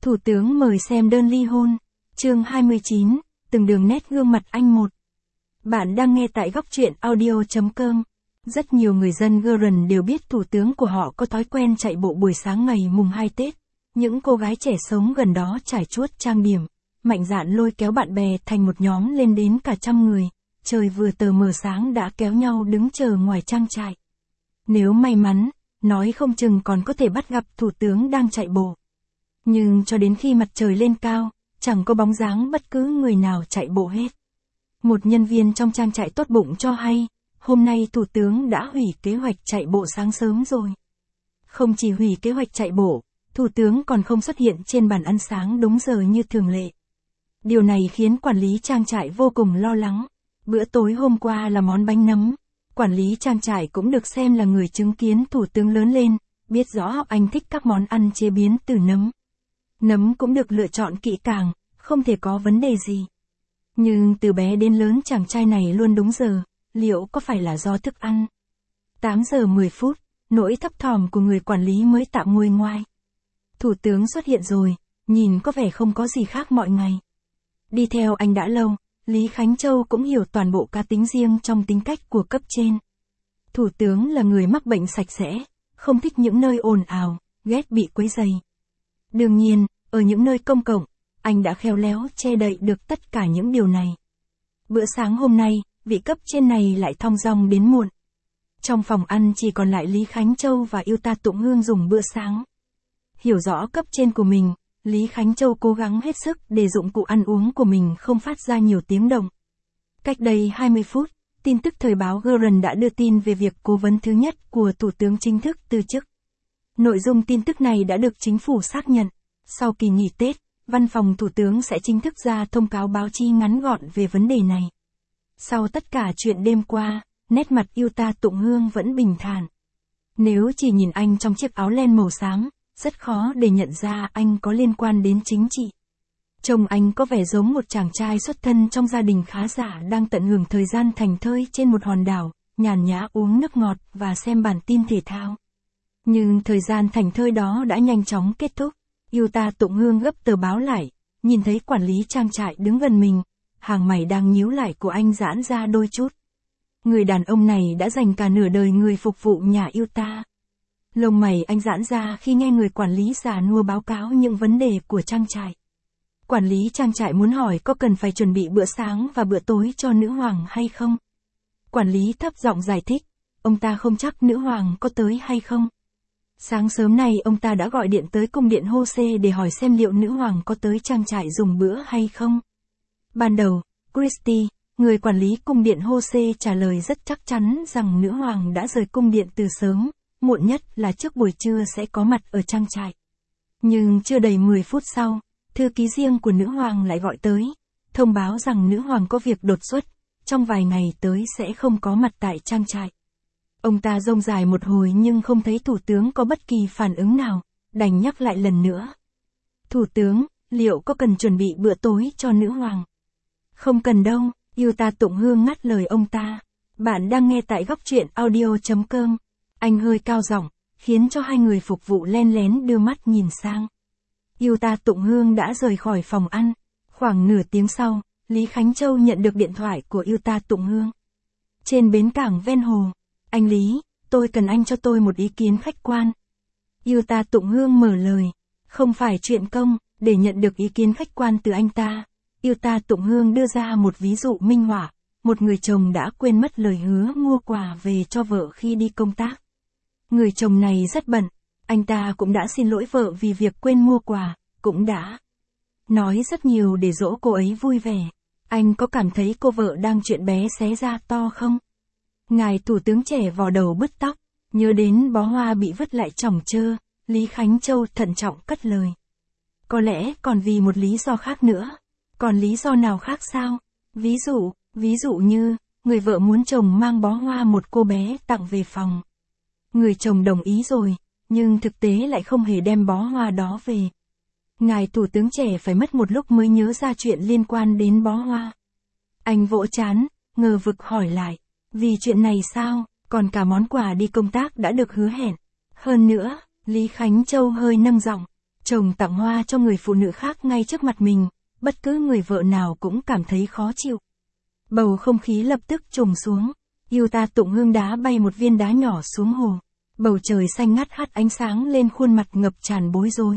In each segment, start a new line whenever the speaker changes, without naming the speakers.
Thủ tướng mời xem đơn ly hôn. Chương 29, từng đường nét gương mặt anh một. Bạn đang nghe tại góc truyện audio.com. Rất nhiều người dân Guernsey đều biết thủ tướng của họ có thói quen chạy bộ buổi sáng ngày mùng 2 Tết. Những cô gái trẻ sống gần đó trải chuốt trang điểm, mạnh dạn lôi kéo bạn bè thành một nhóm lên đến cả trăm người. Trời vừa tờ mờ sáng đã kéo nhau đứng chờ ngoài trang trại. Nếu may mắn, nói không chừng còn có thể bắt gặp thủ tướng đang chạy bộ. Nhưng cho đến khi mặt trời lên cao, chẳng có bóng dáng bất cứ người nào chạy bộ hết. Một nhân viên trong trang trại tốt bụng cho hay, hôm nay thủ tướng đã hủy kế hoạch chạy bộ sáng sớm rồi. Không chỉ hủy kế hoạch chạy bộ, thủ tướng còn không xuất hiện trên bàn ăn sáng đúng giờ như thường lệ. Điều này khiến quản lý trang trại vô cùng lo lắng. Bữa tối hôm qua là món bánh nấm. Quản lý trang trại cũng được xem là người chứng kiến thủ tướng lớn lên, biết rõ anh thích các món ăn chế biến từ nấm. Nấm cũng được lựa chọn kỹ càng, không thể có vấn đề gì. Nhưng từ bé đến lớn chàng trai này luôn đúng giờ, liệu có phải là do thức ăn? 8 giờ 10 phút, nỗi thấp thỏm của người quản lý mới tạm nguôi ngoai. Thủ tướng xuất hiện rồi, nhìn có vẻ không có gì khác mọi ngày. Đi theo anh đã lâu, Lý Khánh Châu cũng hiểu toàn bộ cá tính riêng trong tính cách của cấp trên. Thủ tướng là người mắc bệnh sạch sẽ, không thích những nơi ồn ào, ghét bị quấy rầy. Đương nhiên, ở những nơi công cộng, anh đã khéo léo che đậy được tất cả những điều này. Bữa sáng hôm nay, vị cấp trên này lại thong dong đến muộn. Trong phòng ăn chỉ còn lại Lý Khánh Châu và Yêu Ta Tụng Hương dùng bữa sáng. Hiểu rõ cấp trên của mình, Lý Khánh Châu cố gắng hết sức để dụng cụ ăn uống của mình không phát ra nhiều tiếng động. Cách đây 20 phút, tin tức thời báo Guernsey đã đưa tin về việc cố vấn thứ nhất của Thủ tướng chính thức từ chức. Nội dung tin tức này đã được chính phủ xác nhận. Sau kỳ nghỉ Tết, văn phòng Thủ tướng sẽ chính thức ra thông cáo báo chí ngắn gọn về vấn đề này. Sau tất cả chuyện đêm qua, nét mặt Yêu Ta Tụng Hương vẫn bình thản. Nếu chỉ nhìn anh trong chiếc áo len màu xám, rất khó để nhận ra anh có liên quan đến chính trị. Trông anh có vẻ giống một chàng trai xuất thân trong gia đình khá giả đang tận hưởng thời gian thảnh thơi trên một hòn đảo, nhàn nhã uống nước ngọt và xem bản tin thể thao. Nhưng thời gian thảnh thơi đó đã nhanh chóng kết thúc. Yêu Ta Tụng Hương gấp tờ báo lại, nhìn thấy quản lý trang trại đứng gần mình, hàng mày đang nhíu lại của anh giãn ra đôi chút. Người đàn ông này đã dành cả nửa đời người phục vụ nhà Yêu Ta. Lông mày anh giãn ra khi nghe người quản lý già nua báo cáo những vấn đề của trang trại. Quản lý trang trại muốn hỏi có cần phải chuẩn bị bữa sáng và bữa tối cho nữ hoàng hay không. Quản lý thấp giọng giải thích, ông ta không chắc nữ hoàng có tới hay không. Sáng sớm nay ông ta đã gọi điện tới cung điện Jose để hỏi xem liệu nữ hoàng có tới trang trại dùng bữa hay không. Ban đầu, Christie, người quản lý cung điện Jose trả lời rất chắc chắn rằng nữ hoàng đã rời cung điện từ sớm, muộn nhất là trước buổi trưa sẽ có mặt ở trang trại. Nhưng chưa đầy 10 phút sau, thư ký riêng của nữ hoàng lại gọi tới, thông báo rằng nữ hoàng có việc đột xuất, trong vài ngày tới sẽ không có mặt tại trang trại. Ông ta rông dài một hồi nhưng không thấy thủ tướng có bất kỳ phản ứng nào, đành nhắc lại lần nữa. Thủ tướng, liệu có cần chuẩn bị bữa tối cho nữ hoàng? Không cần đâu, Yêu Ta Tụng Hương ngắt lời ông ta. Bạn đang nghe tại góc truyện audio.com. Anh hơi cao giọng, khiến cho hai người phục vụ len lén đưa mắt nhìn sang. Yêu Ta Tụng Hương đã rời khỏi phòng ăn. Khoảng nửa tiếng sau, Lý Khánh Châu nhận được điện thoại của Yêu Ta Tụng Hương. Trên bến cảng ven hồ. Anh Lý, tôi cần anh cho tôi một ý kiến khách quan. Yêu Ta Tụng Hương mở lời. Không phải chuyện công, để nhận được ý kiến khách quan từ anh ta. Yêu Ta Tụng Hương đưa ra một ví dụ minh họa. Một người chồng đã quên mất lời hứa mua quà về cho vợ khi đi công tác. Người chồng này rất bận. Anh ta cũng đã xin lỗi vợ vì việc quên mua quà, cũng đã nói rất nhiều để dỗ cô ấy vui vẻ. Anh có cảm thấy cô vợ đang chuyện bé xé ra to không? Ngài thủ tướng trẻ vò đầu bứt tóc, nhớ đến bó hoa bị vứt lại chỏng chơ, Lý Khánh Châu thận trọng cất lời. Có lẽ còn vì một lý do khác nữa. Còn lý do nào khác sao? Ví dụ như, người vợ muốn chồng mang bó hoa một cô bé tặng về phòng. Người chồng đồng ý rồi, nhưng thực tế lại không hề đem bó hoa đó về. Ngài thủ tướng trẻ phải mất một lúc mới nhớ ra chuyện liên quan đến bó hoa. Anh vỗ trán, ngờ vực hỏi lại. Vì chuyện này sao, còn cả món quà đi công tác đã được hứa hẹn. Hơn nữa, Lý Khánh Châu hơi nâng giọng. Chồng tặng hoa cho người phụ nữ khác ngay trước mặt mình, bất cứ người vợ nào cũng cảm thấy khó chịu. Bầu không khí lập tức trùng xuống. Yuta tụng hương đá bay một viên đá nhỏ xuống hồ. Bầu trời xanh ngắt hắt ánh sáng lên khuôn mặt ngập tràn bối rối.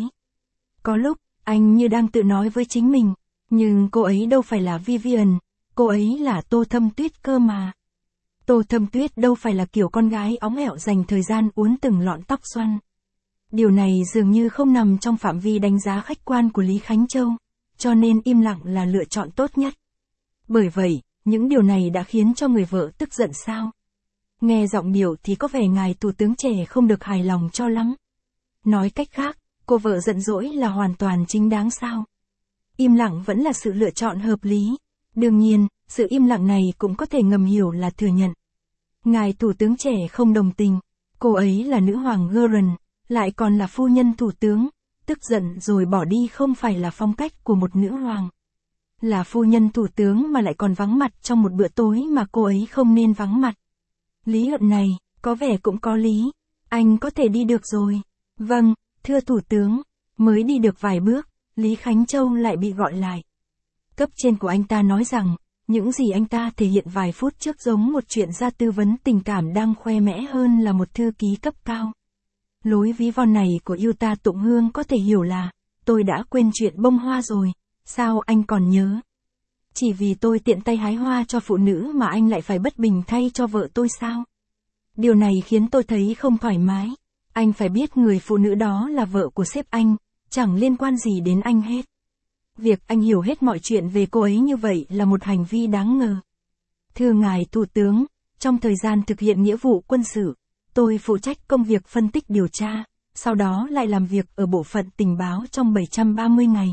Có lúc, anh như đang tự nói với chính mình, nhưng cô ấy đâu phải là Vivian, cô ấy là Tô Thâm Tuyết cơ mà. Tô Thâm Tuyết đâu phải là kiểu con gái óng ẻo dành thời gian uốn từng lọn tóc xoăn. Điều này dường như không nằm trong phạm vi đánh giá khách quan của Lý Khánh Châu, cho nên im lặng là lựa chọn tốt nhất. Bởi vậy, những điều này đã khiến cho người vợ tức giận sao? Nghe giọng điệu thì có vẻ ngài thủ tướng trẻ không được hài lòng cho lắm. Nói cách khác, cô vợ giận dỗi là hoàn toàn chính đáng sao? Im lặng vẫn là sự lựa chọn hợp lý. Đương nhiên, sự im lặng này cũng có thể ngầm hiểu là thừa nhận. Ngài thủ tướng trẻ không đồng tình. Cô ấy là nữ hoàng Gurren, lại còn là phu nhân thủ tướng. Tức giận rồi bỏ đi không phải là phong cách của một nữ hoàng. Là phu nhân thủ tướng mà lại còn vắng mặt trong một bữa tối mà cô ấy không nên vắng mặt. Lý luận này, có vẻ cũng có lý. Anh có thể đi được rồi. Vâng, thưa thủ tướng. Mới đi được vài bước, Lý Khánh Châu lại bị gọi lại. Cấp trên của anh ta nói rằng, những gì anh ta thể hiện vài phút trước giống một chuyện gia tư vấn tình cảm đang khoe mẽ hơn là một thư ký cấp cao. Lối ví von này của Yuta Tụng Hương có thể hiểu là, tôi đã quên chuyện bông hoa rồi, sao anh còn nhớ? Chỉ vì tôi tiện tay hái hoa cho phụ nữ mà anh lại phải bất bình thay cho vợ tôi sao? Điều này khiến tôi thấy không thoải mái. Anh phải biết người phụ nữ đó là vợ của sếp anh, chẳng liên quan gì đến anh hết. Việc anh hiểu hết mọi chuyện về cô ấy như vậy là một hành vi đáng ngờ. Thưa ngài thủ tướng, trong thời gian thực hiện nghĩa vụ quân sự, tôi phụ trách công việc phân tích điều tra, sau đó lại làm việc ở bộ phận tình báo trong 730 ngày.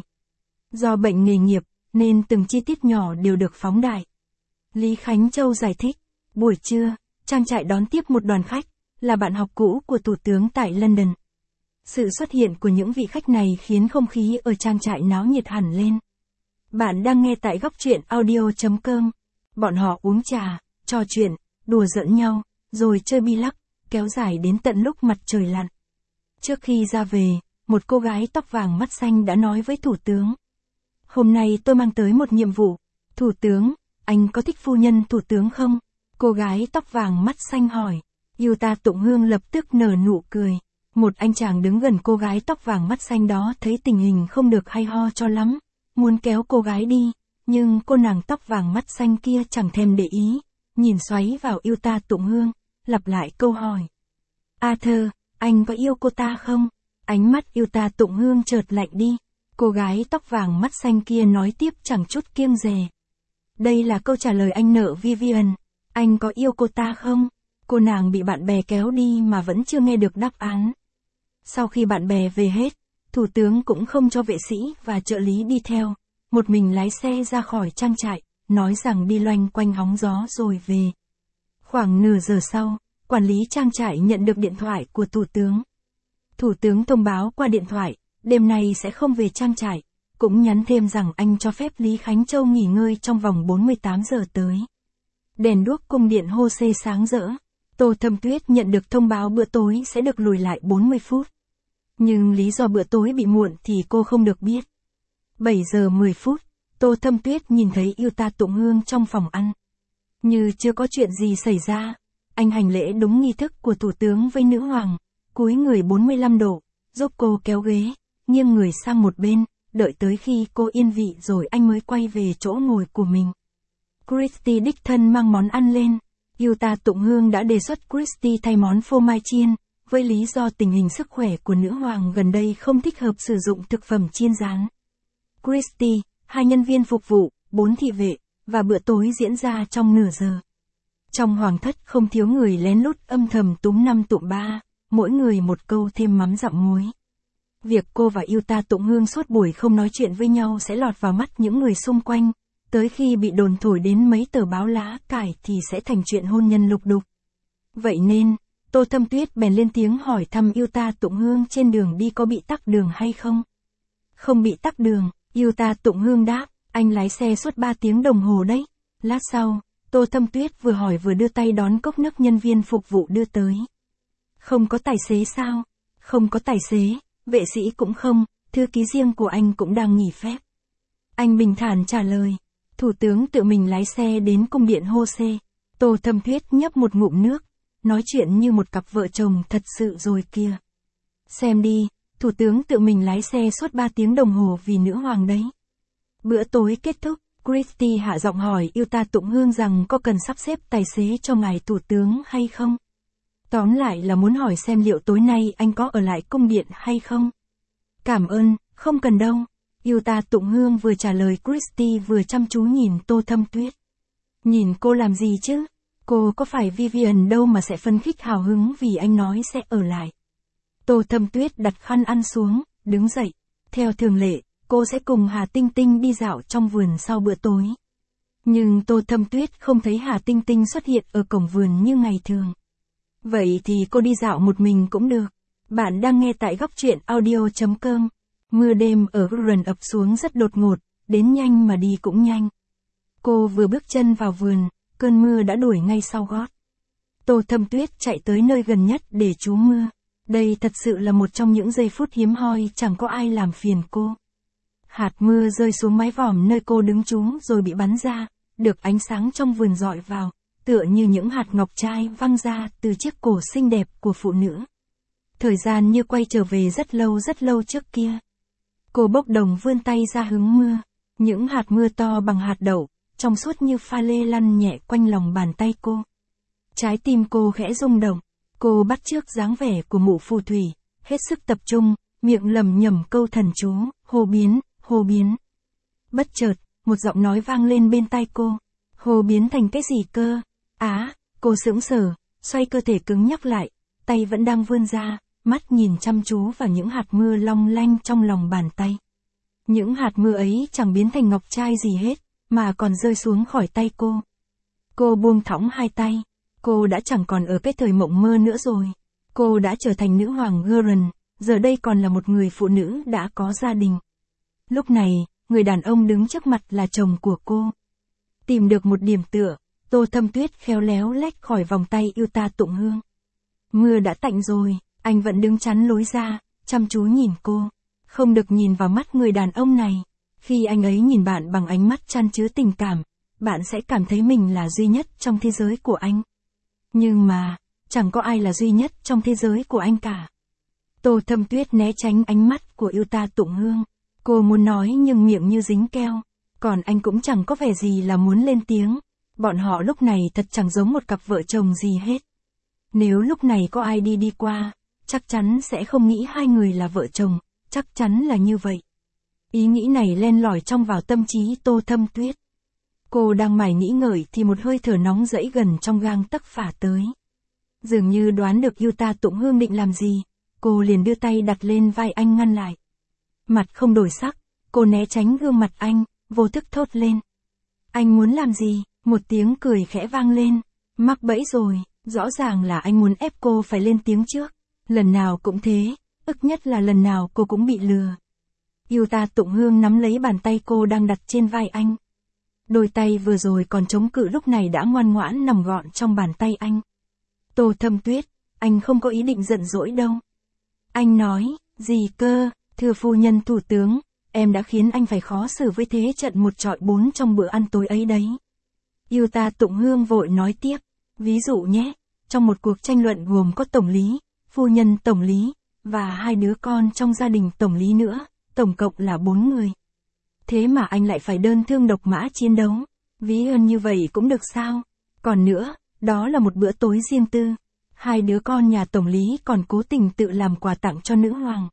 Do bệnh nghề nghiệp, nên từng chi tiết nhỏ đều được phóng đại. Lý Khánh Châu giải thích, buổi trưa, trang trại đón tiếp một đoàn khách, là bạn học cũ của thủ tướng tại London. Sự xuất hiện của những vị khách này khiến không khí ở trang trại náo nhiệt hẳn lên. Bạn đang nghe tại góc truyện audio.com. Bọn họ uống trà, trò chuyện, đùa giỡn nhau, rồi chơi bi lắc, kéo dài đến tận lúc mặt trời lặn. Trước khi ra về, một cô gái tóc vàng mắt xanh đã nói với thủ tướng. Hôm nay tôi mang tới một nhiệm vụ. Thủ tướng, anh có thích phu nhân thủ tướng không? Cô gái tóc vàng mắt xanh hỏi. Yuta Tụng Hương lập tức nở nụ cười. Một anh chàng đứng gần cô gái tóc vàng mắt xanh đó thấy tình hình không được hay ho cho lắm, muốn kéo cô gái đi, nhưng cô nàng tóc vàng mắt xanh kia chẳng thèm để ý, nhìn xoáy vào Yuta Tụng Hương, lặp lại câu hỏi. Arthur, anh có yêu cô ta không? Ánh mắt Yuta Tụng Hương chợt lạnh đi. Cô gái tóc vàng mắt xanh kia nói tiếp chẳng chút kiêng dè. Đây là câu trả lời anh nợ Vivian. Anh có yêu cô ta không? Cô nàng bị bạn bè kéo đi mà vẫn chưa nghe được đáp án. Sau khi bạn bè về hết, thủ tướng cũng không cho vệ sĩ và trợ lý đi theo, một mình lái xe ra khỏi trang trại, nói rằng đi loanh quanh hóng gió rồi về. Khoảng nửa giờ sau, quản lý trang trại nhận được điện thoại của thủ tướng. Thủ tướng thông báo qua điện thoại, đêm nay sẽ không về trang trại, cũng nhắn thêm rằng anh cho phép Lý Khánh Châu nghỉ ngơi trong vòng 48 giờ tới. Đèn đuốc cung điện hô xê sáng rỡ. Tô Thâm Tuyết nhận được thông báo bữa tối sẽ được lùi lại 40 phút. Nhưng lý do bữa tối bị muộn thì cô không được biết. 7 giờ 10 phút, Tô Thâm Tuyết nhìn thấy Yuta Tụng Hương trong phòng ăn. Như chưa có chuyện gì xảy ra, anh hành lễ đúng nghi thức của thủ tướng với nữ hoàng, cúi người 45 độ, giúp cô kéo ghế, nghiêng người sang một bên, đợi tới khi cô yên vị rồi anh mới quay về chỗ ngồi của mình. Christy đích thân mang món ăn lên. Yuta Tụng Hương đã đề xuất Christy thay món phô mai chiên, với lý do tình hình sức khỏe của nữ hoàng gần đây không thích hợp sử dụng thực phẩm chiên rán. Christy, 2 nhân viên phục vụ, 4 thị vệ, và bữa tối diễn ra trong nửa giờ. Trong hoàng thất không thiếu người lén lút âm thầm túm 5 tụm 3, mỗi người một câu thêm mắm dặm muối. Việc cô và Yuta Tụng Hương suốt buổi không nói chuyện với nhau sẽ lọt vào mắt những người xung quanh. Tới khi bị đồn thổi đến mấy tờ báo lá cải thì sẽ thành chuyện hôn nhân lục đục. Vậy nên, Tô Thâm Tuyết bèn lên tiếng hỏi thăm Yuta Tụng Hương trên đường đi có bị tắc đường hay không. Không bị tắc đường, Yuta Tụng Hương đáp, anh lái xe suốt 3 tiếng đồng hồ đấy. Lát sau, Tô Thâm Tuyết vừa hỏi vừa đưa tay đón cốc nước nhân viên phục vụ đưa tới. Không có tài xế sao? Không có tài xế, vệ sĩ cũng không, thư ký riêng của anh cũng đang nghỉ phép. Anh bình thản trả lời. Thủ tướng tự mình lái xe đến cung điện Hô-xê. Tô Thâm Tuyết nhấp một ngụm nước, nói chuyện như một cặp vợ chồng thật sự rồi kìa. Xem đi, thủ tướng tự mình lái xe suốt 3 tiếng đồng hồ vì nữ hoàng đấy. Bữa tối kết thúc, Christie hạ giọng hỏi Yuta Tụng Hương rằng có cần sắp xếp tài xế cho ngài thủ tướng hay không. Tóm lại là muốn hỏi xem liệu tối nay anh có ở lại cung điện hay không. Cảm ơn, không cần đâu. Yuta Tụng Hương vừa trả lời Christie vừa chăm chú nhìn Tô Thâm Tuyết. Nhìn cô làm gì chứ? Cô có phải Vivian đâu mà sẽ phấn khích hào hứng vì anh nói sẽ ở lại. Tô Thâm Tuyết đặt khăn ăn xuống, đứng dậy. Theo thường lệ, cô sẽ cùng Hà Tinh Tinh đi dạo trong vườn sau bữa tối. Nhưng Tô Thâm Tuyết không thấy Hà Tinh Tinh xuất hiện ở cổng vườn như ngày thường. Vậy thì cô đi dạo một mình cũng được. Bạn đang nghe tại góc truyện audio.com. Mưa đêm ở Gurren ập xuống rất đột ngột, đến nhanh mà đi cũng nhanh. Cô vừa bước chân vào vườn, cơn mưa đã đuổi ngay sau gót. Tô Thâm Tuyết chạy tới nơi gần nhất để trú mưa. Đây thật sự là một trong những giây phút hiếm hoi chẳng có ai làm phiền cô. Hạt mưa rơi xuống mái vòm nơi cô đứng trú rồi bị bắn ra, được ánh sáng trong vườn rọi vào, tựa như những hạt ngọc trai văng ra từ chiếc cổ xinh đẹp của phụ nữ. Thời gian như quay trở về rất lâu trước kia. Cô bốc đồng vươn tay ra hứng mưa, những hạt mưa to bằng hạt đậu, trong suốt như pha lê lăn nhẹ quanh lòng bàn tay cô. Trái tim cô khẽ rung động, cô bắt chước dáng vẻ của mụ phù thủy, hết sức tập trung, miệng lẩm nhẩm câu thần chú, hô biến, hô biến. Bất chợt, một giọng nói vang lên bên tai cô. Hô biến thành cái gì cơ? Cô sững sờ, xoay cơ thể cứng nhắc lại, tay vẫn đang vươn ra, mắt nhìn chăm chú vào những hạt mưa long lanh trong lòng bàn tay. Những hạt mưa ấy chẳng biến thành ngọc trai gì hết, mà còn rơi xuống khỏi tay cô. Cô buông thõng hai tay, cô đã chẳng còn ở cái thời mộng mơ nữa rồi. Cô đã trở thành nữ hoàng Gurren, giờ đây còn là một người phụ nữ đã có gia đình. Lúc này, người đàn ông đứng trước mặt là chồng của cô. Tìm được một điểm tựa, Tô Thâm Tuyết khéo léo lách khỏi vòng tay Yuta Tụng Hương. Mưa đã tạnh rồi, anh vẫn đứng chắn lối ra, chăm chú nhìn cô. Không được nhìn vào mắt người đàn ông này. Khi anh ấy nhìn bạn bằng ánh mắt chan chứa tình cảm, bạn sẽ cảm thấy mình là duy nhất trong thế giới của anh. Nhưng mà, chẳng có ai là duy nhất trong thế giới của anh cả. Tô Thâm Tuyết né tránh ánh mắt của Yuta Tụng Hương. Cô muốn nói nhưng miệng như dính keo. Còn anh cũng chẳng có vẻ gì là muốn lên tiếng. Bọn họ lúc này thật chẳng giống một cặp vợ chồng gì hết. Nếu lúc này có ai đi qua, chắc chắn sẽ không nghĩ hai người là vợ chồng, chắc chắn là như vậy. Ý nghĩ này len lỏi trong vào tâm trí Tô Thâm Tuyết. Cô đang mải nghĩ ngợi thì một hơi thở nóng rẫy gần trong gang tấc phả tới. Dường như đoán được Yuta Tụng Hương định làm gì, cô liền đưa tay đặt lên vai anh ngăn lại. Mặt không đổi sắc, cô né tránh gương mặt anh, vô thức thốt lên. Anh muốn làm gì? Một tiếng cười khẽ vang lên. Mắc bẫy rồi, rõ ràng là anh muốn ép cô phải lên tiếng trước. Lần nào cũng thế, ức nhất là lần nào cô cũng bị lừa. Yuta Tụng Hương nắm lấy bàn tay cô đang đặt trên vai anh. Đôi tay vừa rồi còn chống cự lúc này đã ngoan ngoãn nằm gọn trong bàn tay anh. Tô Thâm Tuyết, anh không có ý định giận dỗi đâu. Anh nói, gì cơ, thưa phu nhân thủ tướng, em đã khiến anh phải khó xử với thế trận 1-4 trong bữa ăn tối ấy đấy. Yuta Tụng Hương vội nói tiếp, ví dụ nhé, trong một cuộc tranh luận gồm có tổng lý, phu nhân tổng lý, và 2 đứa con trong gia đình tổng lý nữa, tổng cộng là 4 người. Thế mà anh lại phải đơn thương độc mã chiến đấu, ví ơn như vậy cũng được sao? Còn nữa, đó là một bữa tối riêng tư. 2 đứa con nhà tổng lý còn cố tình tự làm quà tặng cho nữ hoàng.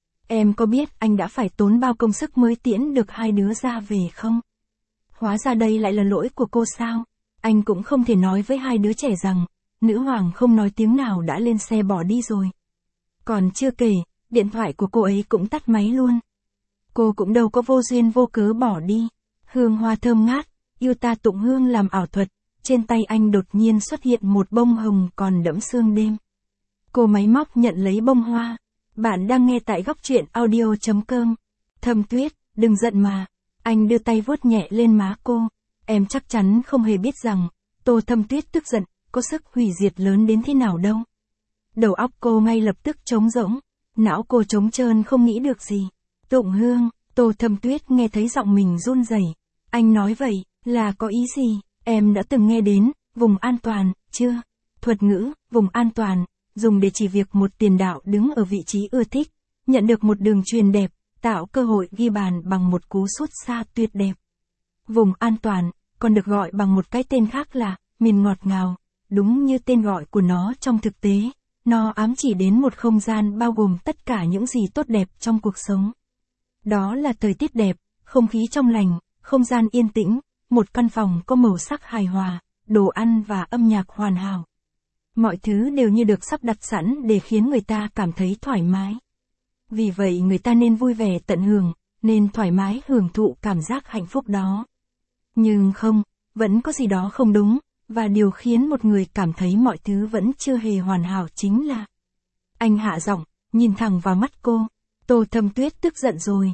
Em có biết anh đã phải tốn bao công sức mới tiễn được 2 đứa ra về không? Hóa ra đây lại là lỗi của cô sao? Anh cũng không thể nói với 2 đứa trẻ rằng, nữ hoàng không nói tiếng nào đã lên xe bỏ đi rồi. Còn chưa kể, điện thoại của cô ấy cũng tắt máy luôn. Cô cũng đâu có vô duyên vô cớ bỏ đi. Hương hoa thơm ngát, Yuta Tụng Hương làm ảo thuật, trên tay anh đột nhiên xuất hiện một bông hồng còn đẫm sương đêm. Cô máy móc nhận lấy bông hoa. Bạn đang nghe tại góc truyện audio.com. Thâm Tuyết, đừng giận mà. Anh đưa tay vuốt nhẹ lên má cô. Em chắc chắn không hề biết rằng, Tô Thâm Tuyết tức giận, có sức hủy diệt lớn đến thế nào đâu. Đầu óc cô ngay lập tức trống rỗng, não cô trống trơn không nghĩ được gì. Tụng Hương, Tô Thâm Tuyết nghe thấy giọng mình run rẩy. Anh nói vậy, là có ý gì? Em đã từng nghe đến, vùng an toàn, chưa? Thuật ngữ, vùng an toàn, dùng để chỉ việc một tiền đạo đứng ở vị trí ưa thích, nhận được một đường truyền đẹp, tạo cơ hội ghi bàn bằng một cú sút xa tuyệt đẹp. Vùng an toàn, còn được gọi bằng một cái tên khác là, miền ngọt ngào, đúng như tên gọi của nó trong thực tế, nó ám chỉ đến một không gian bao gồm tất cả những gì tốt đẹp trong cuộc sống. Đó là thời tiết đẹp, không khí trong lành, không gian yên tĩnh, một căn phòng có màu sắc hài hòa, đồ ăn và âm nhạc hoàn hảo. Mọi thứ đều như được sắp đặt sẵn để khiến người ta cảm thấy thoải mái. Vì vậy người ta nên vui vẻ tận hưởng, nên thoải mái hưởng thụ cảm giác hạnh phúc đó. Nhưng không, vẫn có gì đó không đúng, và điều khiến một người cảm thấy mọi thứ vẫn chưa hề hoàn hảo chính là... Anh hạ giọng, nhìn thẳng vào mắt cô. Tô Thâm Tuyết tức giận rồi.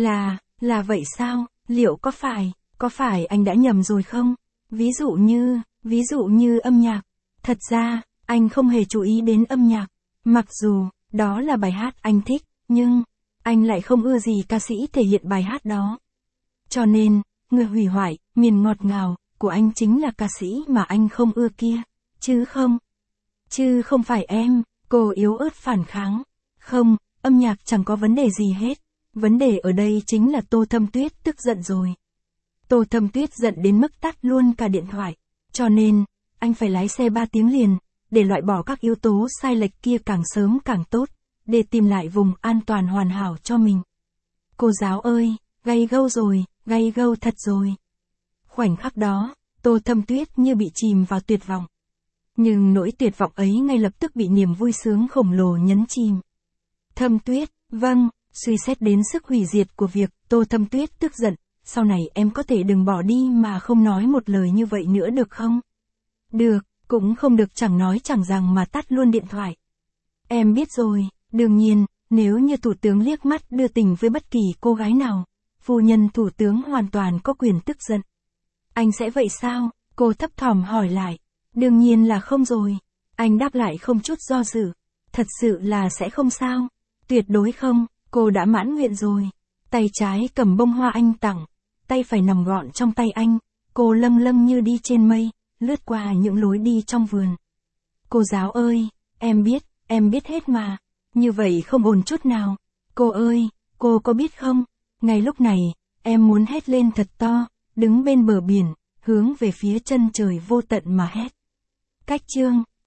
Là vậy sao? Liệu có phải anh đã nhầm rồi không? Ví dụ như âm nhạc. Thật ra, anh không hề chú ý đến âm nhạc. Mặc dù, đó là bài hát anh thích, nhưng, anh lại không ưa gì ca sĩ thể hiện bài hát đó. Cho nên, người hủy hoại, miền ngọt ngào, của anh chính là ca sĩ mà anh không ưa kia. Chứ không phải em, cô yếu ớt phản kháng. Không, âm nhạc chẳng có vấn đề gì hết. Vấn đề ở đây chính là Tô Thâm Tuyết tức giận rồi. Tô Thâm Tuyết giận đến mức tắt luôn cả điện thoại. Cho nên, anh phải lái xe 3 tiếng liền, để loại bỏ các yếu tố sai lệch kia càng sớm càng tốt, để tìm lại vùng an toàn hoàn hảo cho mình. Cô giáo ơi, gay gâu thật rồi. Khoảnh khắc đó, Tô Thâm Tuyết như bị chìm vào tuyệt vọng. Nhưng nỗi tuyệt vọng ấy ngay lập tức bị niềm vui sướng khổng lồ nhấn chìm. Thâm Tuyết, vâng, suy xét đến sức hủy diệt của việc, Tô Thâm Tuyết tức giận, sau này em có thể đừng bỏ đi mà không nói một lời như vậy nữa được không? Được, cũng không được chẳng nói chẳng rằng mà tắt luôn điện thoại. Em biết rồi, đương nhiên, nếu như thủ tướng liếc mắt đưa tình với bất kỳ cô gái nào, phu nhân thủ tướng hoàn toàn có quyền tức giận. Anh sẽ vậy sao? Cô thấp thỏm hỏi lại. Đương nhiên là không rồi. Anh đáp lại không chút do dự. Thật sự là sẽ không sao. Tuyệt đối không, cô đã mãn nguyện rồi. Tay trái cầm bông hoa anh tặng, tay phải nằm gọn trong tay anh, cô lâng lâng như đi trên mây, lướt qua những lối đi trong vườn. Cô giáo ơi, em biết hết mà. Như vậy không ổn chút nào. Cô ơi, cô có biết không? Ngay lúc này, em muốn hét lên thật to, đứng bên bờ biển, hướng về phía chân trời vô tận mà hét. Cách chương